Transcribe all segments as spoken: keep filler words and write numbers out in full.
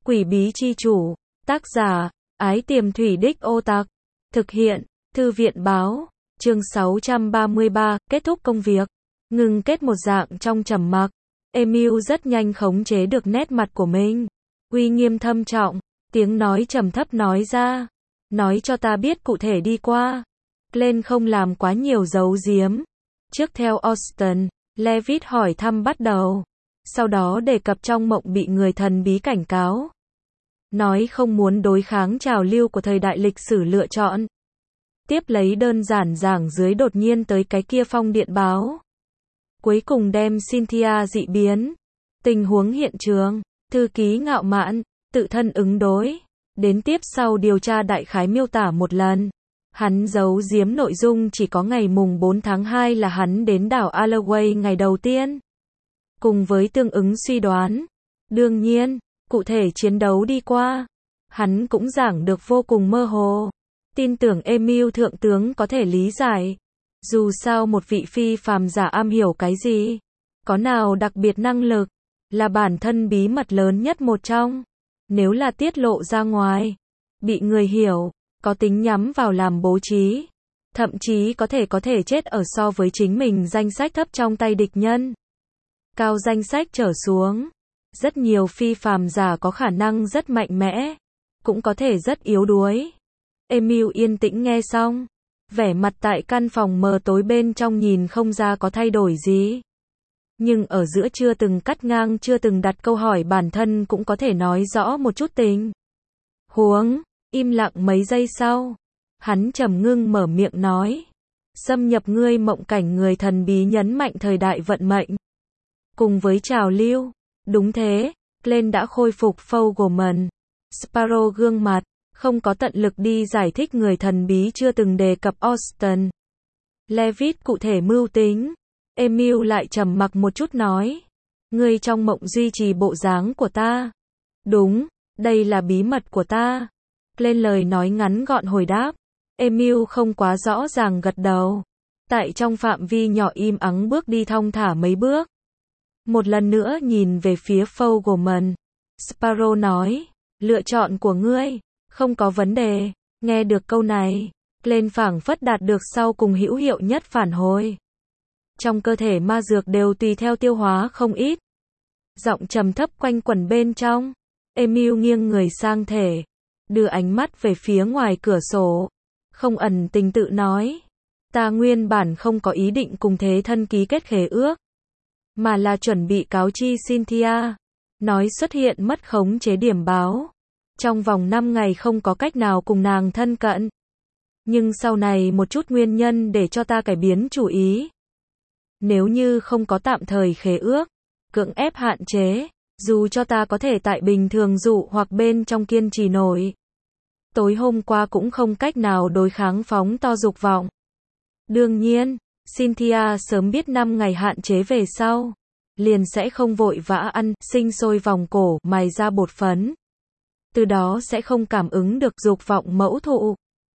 Quỷ bí chi chủ, tác giả, Ái Tiềm Thủy Đích Ô Tặc, thực hiện, Thư viện báo, chương sáu trăm ba mươi ba, kết thúc công việc, ngừng kết một dạng trong trầm mặc. Emil rất nhanh khống chế được nét mặt của mình, uy nghiêm thâm trọng, tiếng nói trầm thấp nói ra, nói cho ta biết cụ thể đi qua. Glenn không làm quá nhiều giấu giếm. Trước theo Austin, Levitt hỏi thăm bắt đầu, sau đó đề cập trong mộng bị người thần bí cảnh cáo, nói không muốn đối kháng trào lưu của thời đại lịch sử lựa chọn. Tiếp lấy đơn giản giảng dưới đột nhiên tới cái kia phong điện báo. Cuối cùng đem Cynthia dị biến, tình huống hiện trường, thư ký ngạo mạn, tự thân ứng đối, đến tiếp sau điều tra đại khái miêu tả một lần. Hắn giấu giếm nội dung chỉ có ngày mùng bốn tháng hai là hắn đến đảo Alloway ngày đầu tiên, cùng với tương ứng suy đoán. Đương nhiên, cụ thể chiến đấu đi qua, hắn cũng giảng được vô cùng mơ hồ. Tin tưởng Emil thượng tướng có thể lý giải. Dù sao một vị phi phàm giả am hiểu cái gì, có nào đặc biệt năng lực, là bản thân bí mật lớn nhất một trong. Nếu là tiết lộ ra ngoài, bị người hiểu, có tính nhắm vào làm bố trí, thậm chí có thể có thể chết ở so với chính mình danh sách thấp trong tay địch nhân. Cao danh sách trở xuống, rất nhiều phi phàm giả có khả năng rất mạnh mẽ, cũng có thể rất yếu đuối. Emil yên tĩnh nghe xong, vẻ mặt tại căn phòng mờ tối bên trong nhìn không ra có thay đổi gì. Nhưng ở giữa chưa từng cắt ngang, chưa từng đặt câu hỏi bản thân cũng có thể nói rõ một chút tình huống. Im lặng mấy giây sau, hắn trầm ngưng mở miệng nói, xâm nhập ngươi mộng cảnh người thần bí nhấn mạnh thời đại vận mệnh, cùng với trào lưu. Đúng thế, Glenn đã khôi phục Fogelman. Sparrow gương mặt, không có tận lực đi giải thích người thần bí chưa từng đề cập Austin. Levitt cụ thể mưu tính. Emil lại trầm mặc một chút nói, ngươi trong mộng duy trì bộ dáng của ta. Đúng, đây là bí mật của ta. Glenn lời nói ngắn gọn hồi đáp. Emil không quá rõ ràng gật đầu. Tại trong phạm vi nhỏ im ắng bước đi thong thả mấy bước. Một lần nữa nhìn về phía Fogelman. Sparrow nói, lựa chọn của ngươi, không có vấn đề. Nghe được câu này, Glenn phảng phất đạt được sau cùng hữu hiệu nhất phản hồi. Trong cơ thể ma dược đều tùy theo tiêu hóa không ít. Giọng trầm thấp quanh quẩn bên trong. Emil nghiêng người sang thể, đưa ánh mắt về phía ngoài cửa sổ, không ẩn tình tự nói, ta nguyên bản không có ý định cùng thế thân ký kết khế ước, mà là chuẩn bị cáo chi Cynthia, nói xuất hiện mất khống chế điểm báo, trong vòng năm ngày không có cách nào cùng nàng thân cận. Nhưng sau này một chút nguyên nhân để cho ta cải biến chủ ý. Nếu như không có tạm thời khế ước, cưỡng ép hạn chế, dù cho ta có thể tại bình thường dụ hoặc bên trong kiên trì nổi, tối hôm qua cũng không cách nào đối kháng phóng to dục vọng. Đương nhiên, Cynthia sớm biết năm ngày hạn chế về sau, liền sẽ không vội vã ăn, sinh sôi vòng cổ, mài ra bột phấn. Từ đó sẽ không cảm ứng được dục vọng mẫu thụ.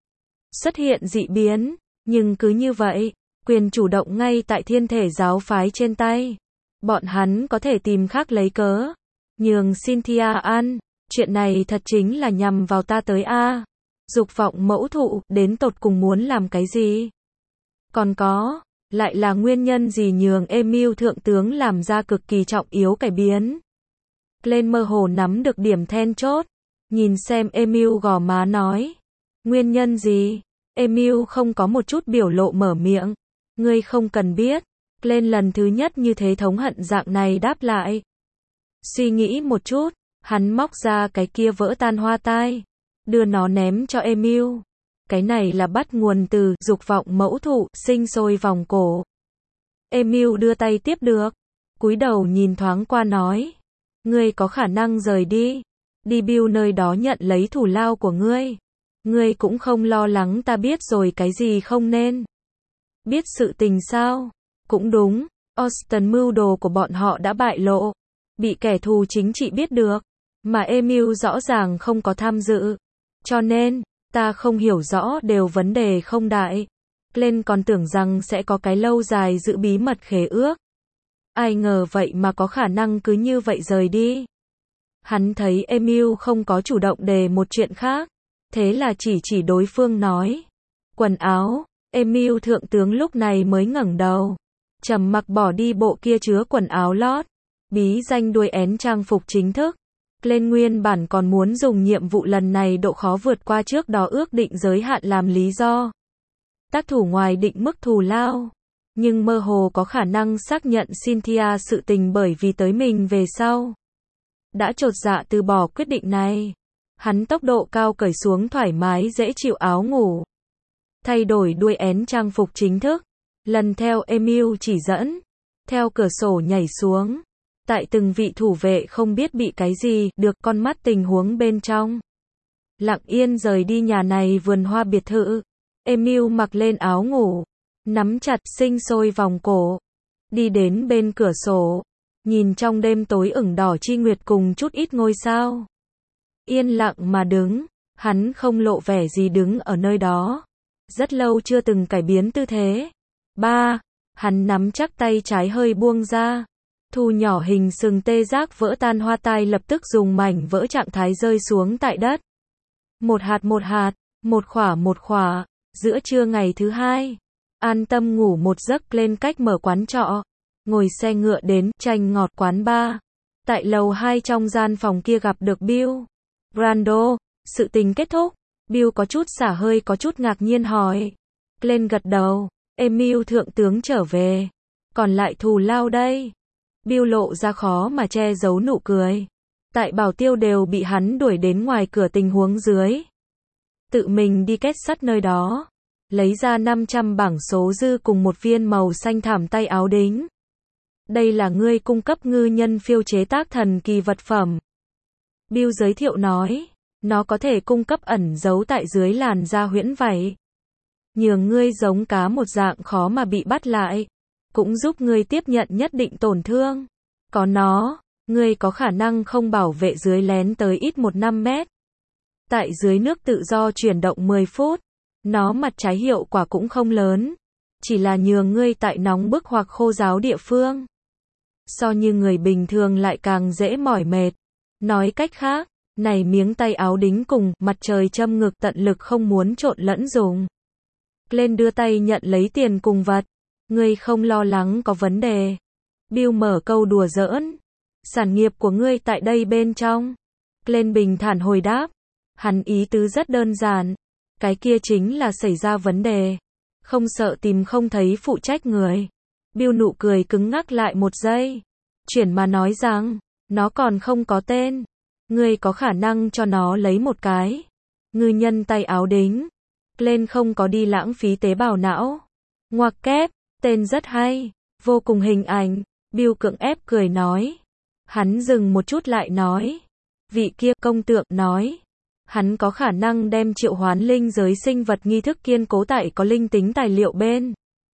Xuất hiện dị biến, nhưng cứ như vậy, quyền chủ động ngay tại thiên thể giáo phái trên tay. Bọn hắn có thể tìm khác lấy cớ, nhường Cynthia ăn. Chuyện này thật chính là nhằm vào ta tới a. Dục vọng mẫu thụ, đến tột cùng muốn làm cái gì? Còn có, lại là nguyên nhân gì nhường Emil thượng tướng làm ra cực kỳ trọng yếu cải biến? Glenn mơ hồ nắm được điểm then chốt, nhìn xem Emil gò má nói. Nguyên nhân gì? Emil không có một chút biểu lộ mở miệng. Ngươi không cần biết. Glenn lần thứ nhất như thế thống hận dạng này đáp lại. Suy nghĩ một chút, hắn móc ra cái kia vỡ tan hoa tai, đưa nó ném cho Emil. Cái này là bắt nguồn từ dục vọng mẫu thụ, sinh sôi vòng cổ. Emil đưa tay tiếp được, cúi đầu nhìn thoáng qua nói, ngươi có khả năng rời đi, đi Bill nơi đó nhận lấy thù lao của ngươi. Ngươi cũng không lo lắng ta biết rồi cái gì không nên biết sự tình sao? Cũng đúng, Austin mưu đồ của bọn họ đã bại lộ, bị kẻ thù chính trị biết được, mà Emil rõ ràng không có tham dự. Cho nên, ta không hiểu rõ đều vấn đề không đại. Glenn còn tưởng rằng sẽ có cái lâu dài giữ bí mật khế ước. Ai ngờ vậy mà có khả năng cứ như vậy rời đi. Hắn thấy Emil không có chủ động đề một chuyện khác, thế là chỉ chỉ đối phương nói. Quần áo, Emil thượng tướng lúc này mới ngẩng đầu. Trầm mặc bỏ đi bộ kia chứa quần áo lót. Bí danh đuôi én trang phục chính thức. Lên nguyên bản còn muốn dùng nhiệm vụ lần này độ khó vượt qua trước đó ước định giới hạn làm lý do. Tác thủ ngoài định mức thù lao. Nhưng mơ hồ có khả năng xác nhận Cynthia sự tình bởi vì tới mình về sau. Đã chột dạ từ bỏ quyết định này. Hắn tốc độ cao cởi xuống thoải mái dễ chịu áo ngủ. Thay đổi đuôi én trang phục chính thức. Lần theo Emil chỉ dẫn. Theo cửa sổ nhảy xuống. Tại từng vị thủ vệ không biết bị cái gì, được con mắt tình huống bên trong. Lặng yên rời đi nhà này vườn hoa biệt thự. Emil mặc lên áo ngủ. Nắm chặt sinh sôi vòng cổ. Đi đến bên cửa sổ. Nhìn trong đêm tối ửng đỏ chi nguyệt cùng chút ít ngôi sao. Yên lặng mà đứng. Hắn không lộ vẻ gì đứng ở nơi đó. Rất lâu chưa từng cải biến tư thế. Ba. Hắn nắm chắc tay trái hơi buông ra. Thu nhỏ hình sừng tê giác vỡ tan hoa tai lập tức dùng mảnh vỡ trạng thái rơi xuống tại đất. Một hạt một hạt, một khỏa một khỏa. Giữa trưa ngày thứ hai. An tâm ngủ một giấc lên cách mở quán trọ. Ngồi xe ngựa đến chanh ngọt quán bar. Tại lầu hai trong gian phòng kia gặp được Bill. Brando, sự tình kết thúc. Bill có chút xả hơi có chút ngạc nhiên hỏi. Glenn gật đầu. Emil thượng tướng trở về. Còn lại thù lao đây. Bill lộ ra khó mà che giấu nụ cười. Tại bảo tiêu đều bị hắn đuổi đến ngoài cửa tình huống dưới. Tự mình đi kết sắt nơi đó. Lấy ra năm trăm bảng số dư cùng một viên màu xanh thảm tay áo đính. Đây là ngươi cung cấp ngư nhân phiêu chế tác thần kỳ vật phẩm. Bill giới thiệu nói. Nó có thể cung cấp ẩn giấu tại dưới làn da huyễn vảy. Nhường ngươi giống cá một dạng khó mà bị bắt lại. Cũng giúp ngươi tiếp nhận nhất định tổn thương. Có nó, ngươi có khả năng không bảo vệ dưới lén tới ít một năm mét. Tại dưới nước tự do chuyển động mười phút. Nó mặt trái hiệu quả cũng không lớn. Chỉ là nhường ngươi tại nóng bức hoặc khô ráo địa phương. So như người bình thường lại càng dễ mỏi mệt. Nói cách khác, này miếng tay áo đính cùng mặt trời châm ngực tận lực không muốn trộn lẫn dùng. Glenn đưa tay nhận lấy tiền cùng vật. Ngươi không lo lắng có vấn đề. Bill mở câu đùa giỡn. Sản nghiệp của ngươi tại đây bên trong. Glenn bình thản hồi đáp. Hắn ý tứ rất đơn giản. Cái kia chính là xảy ra vấn đề. Không sợ tìm không thấy phụ trách người. Bill nụ cười cứng ngắc lại một giây. Chuyển mà nói rằng, nó còn không có tên. Ngươi có khả năng cho nó lấy một cái. Ngư nhân tay áo đính. Glenn không có đi lãng phí tế bào não. Ngoặc kép, tên rất hay, vô cùng hình ảnh. Bill cưỡng ép cười nói. Hắn dừng một chút lại nói. Vị kia công tượng nói. Hắn có khả năng đem triệu hoán linh giới sinh vật nghi thức kiên cố tại có linh tính tài liệu bên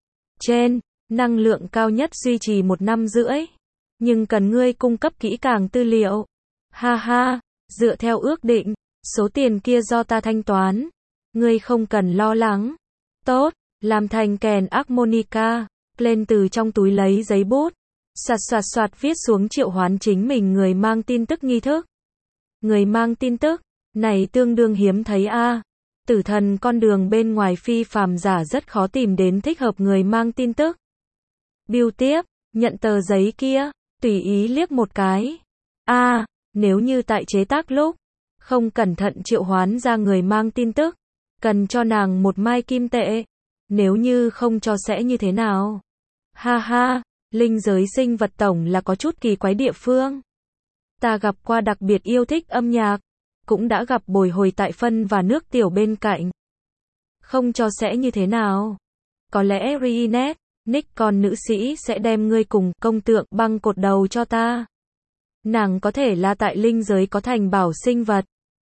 trên. Năng lượng cao nhất duy trì một năm rưỡi. Nhưng cần ngươi cung cấp kỹ càng tư liệu. Ha ha, dựa theo ước định, số tiền kia do ta thanh toán. Ngươi không cần lo lắng. Tốt, làm thành kèn harmonica. Lên từ trong túi lấy giấy bút. Soạt soạt soạt viết xuống triệu hoán chính mình người mang tin tức nghi thức. Người mang tin tức, này tương đương hiếm thấy a. À. Tử thần con đường bên ngoài phi phàm giả rất khó tìm đến thích hợp người mang tin tức. Bill tiếp, nhận tờ giấy kia, tùy ý liếc một cái. A, à, nếu như tại chế tác lúc, không cẩn thận triệu hoán ra người mang tin tức, cần cho nàng một mai kim tệ. Nếu như không cho sẽ như thế nào? Ha ha, linh giới sinh vật tổng là có chút kỳ quái địa phương. Ta gặp qua đặc biệt yêu thích âm nhạc, cũng đã gặp bồi hồi tại phân và nước tiểu bên cạnh. Không cho sẽ như thế nào? Có lẽ Reinette, Nick con nữ sĩ sẽ đem ngươi cùng công tượng băng cột đầu cho ta. Nàng có thể là tại linh giới có thành bảo sinh vật.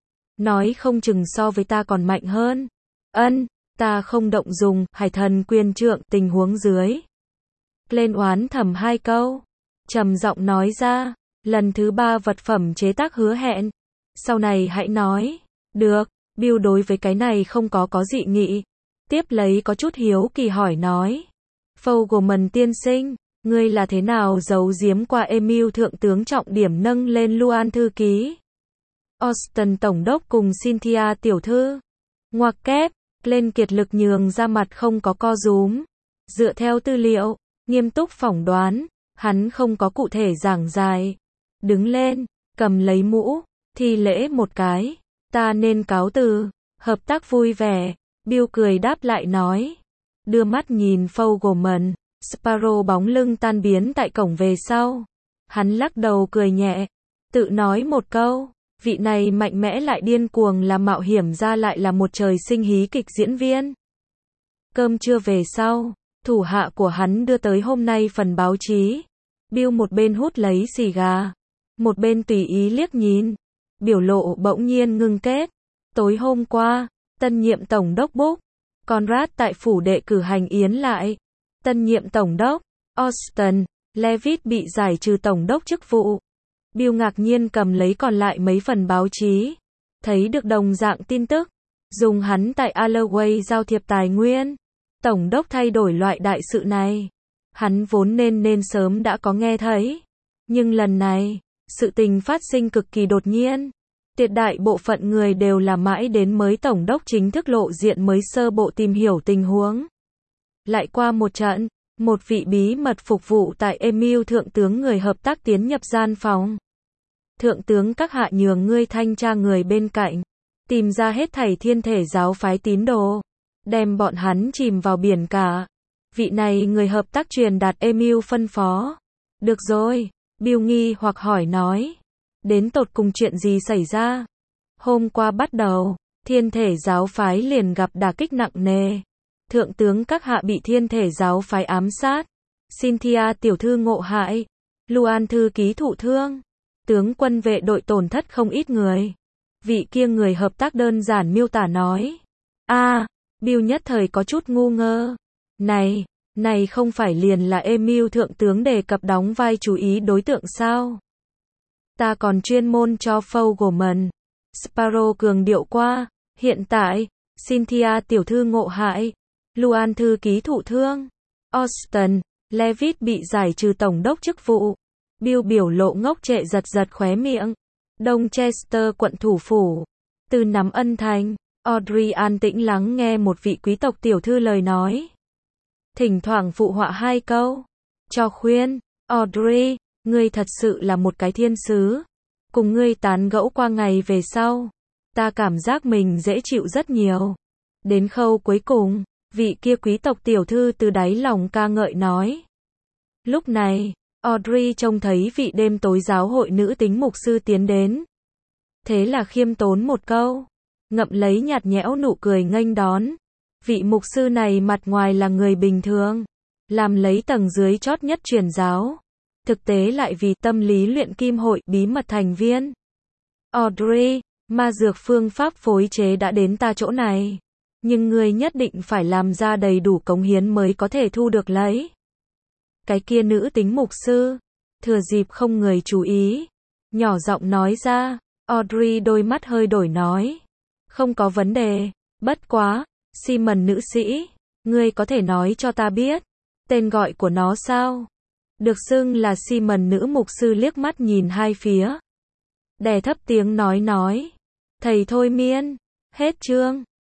Nói không chừng so với ta còn mạnh hơn. Ân, ta không động dùng hải thần quyền trượng tình huống dưới. Lên oán thầm hai câu. Trầm giọng nói ra. Lần thứ ba vật phẩm chế tác hứa hẹn. Sau này hãy nói. Được, Bill đối với cái này không có có dị nghị. Tiếp lấy có chút hiếu kỳ hỏi nói. Fogelman tiên sinh, Ngươi là thế nào giấu giếm qua Emil thượng tướng trọng điểm nâng lên Luan thư ký. Austin tổng đốc cùng Cynthia tiểu thư. Ngoặc kép, lên kiệt lực nhường ra mặt không có co rúm. Dựa theo tư liệu, nghiêm túc phỏng đoán, hắn không có cụ thể giảng dài. Đứng lên, cầm lấy mũ, thi lễ một cái. Ta nên cáo từ, hợp tác vui vẻ. Bill cười đáp lại nói. Đưa mắt nhìn Fogelman, Sparrow bóng lưng tan biến tại cổng về sau. Hắn lắc đầu cười nhẹ, tự nói một câu. Vị này mạnh mẽ lại điên cuồng là mạo hiểm ra lại là một trời sinh hí kịch diễn viên. Cơm trưa về sau, thủ hạ của hắn đưa tới hôm nay phần báo chí. Bill một bên hút lấy xì gà, một bên tùy ý liếc nhìn. Biểu lộ bỗng nhiên ngưng kết. Tối hôm qua, tân nhiệm tổng đốc Book, Conrad tại phủ đệ cử hành yến lại. Tân nhiệm tổng đốc, Austin, Levitt bị giải trừ tổng đốc chức vụ. Bill ngạc nhiên cầm lấy còn lại mấy phần báo chí. Thấy được đồng dạng tin tức. Dùng hắn tại Alloway giao thiệp tài nguyên. Tổng đốc thay đổi loại đại sự này. Hắn vốn nên nên sớm đã có nghe thấy. Nhưng lần này, sự tình phát sinh cực kỳ đột nhiên. Tuyệt đại bộ phận người đều là mãi đến mới tổng đốc chính thức lộ diện mới sơ bộ tìm hiểu tình huống. Lại qua một trận, một vị bí mật phục vụ tại Emil thượng tướng người hợp tác tiến nhập gian phòng. Thượng tướng các hạ nhường ngươi thanh tra người bên cạnh, tìm ra hết thảy thiên thể giáo phái tín đồ, đem bọn hắn chìm vào biển cả. Vị này người hợp tác truyền đạt Emil phân phó. Được rồi, Bill nghi hoặc hỏi nói. Đến tột cùng chuyện gì xảy ra? Hôm qua bắt đầu, thiên thể giáo phái liền gặp đả kích nặng nề. Thượng tướng các hạ bị thiên thể giáo phái ám sát. Cynthia tiểu thư ngộ hại. Luan thư ký thụ thương. Tướng quân vệ đội tổn thất không ít người. Vị kia người hợp tác đơn giản miêu tả nói. a à, Bill nhất thời có chút ngu ngơ. Này, này không phải liền là Emil thượng tướng đề cập đóng vai chú ý đối tượng sao? Ta còn chuyên môn cho Fogelman, Sparrow cường điệu qua. Hiện tại, Cynthia tiểu thư ngộ hại. Luan thư ký thụ thương. Austin, Levitt bị giải trừ tổng đốc chức vụ. Bill biểu lộ ngốc trệ giật giật khóe miệng. Đông Chester quận thủ phủ. Từ nắm ân thành, Audrey an tĩnh lắng nghe một vị quý tộc tiểu thư lời nói. Thỉnh thoảng phụ họa hai câu. Cho khuyên, Audrey, ngươi thật sự là một cái thiên sứ. Cùng ngươi tán gẫu qua ngày về sau. Ta cảm giác mình dễ chịu rất nhiều. Đến khâu cuối cùng, vị kia quý tộc tiểu thư từ đáy lòng ca ngợi nói. Lúc này, Audrey trông thấy vị đêm tối giáo hội nữ tính mục sư tiến đến. Thế là khiêm tốn một câu, ngậm lấy nhạt nhẽo nụ cười nghênh đón. Vị mục sư này mặt ngoài là người bình thường, làm lấy tầng dưới chót nhất truyền giáo. Thực tế lại vì tâm lý luyện kim hội bí mật thành viên. Audrey, ma dược phương pháp phối chế đã đến ta chỗ này. Nhưng ngươi nhất định phải làm ra đầy đủ cống hiến mới có thể thu được lấy. Cái kia nữ tính mục sư, thừa dịp không người chú ý, nhỏ giọng nói ra. Audrey đôi mắt hơi đổi nói. Không có vấn đề, bất quá, Simon nữ sĩ, ngươi có thể nói cho ta biết, tên gọi của nó sao? Được xưng là Simon nữ mục sư liếc mắt nhìn hai phía. Đè thấp tiếng nói nói. Thầy thôi miên, hết chương.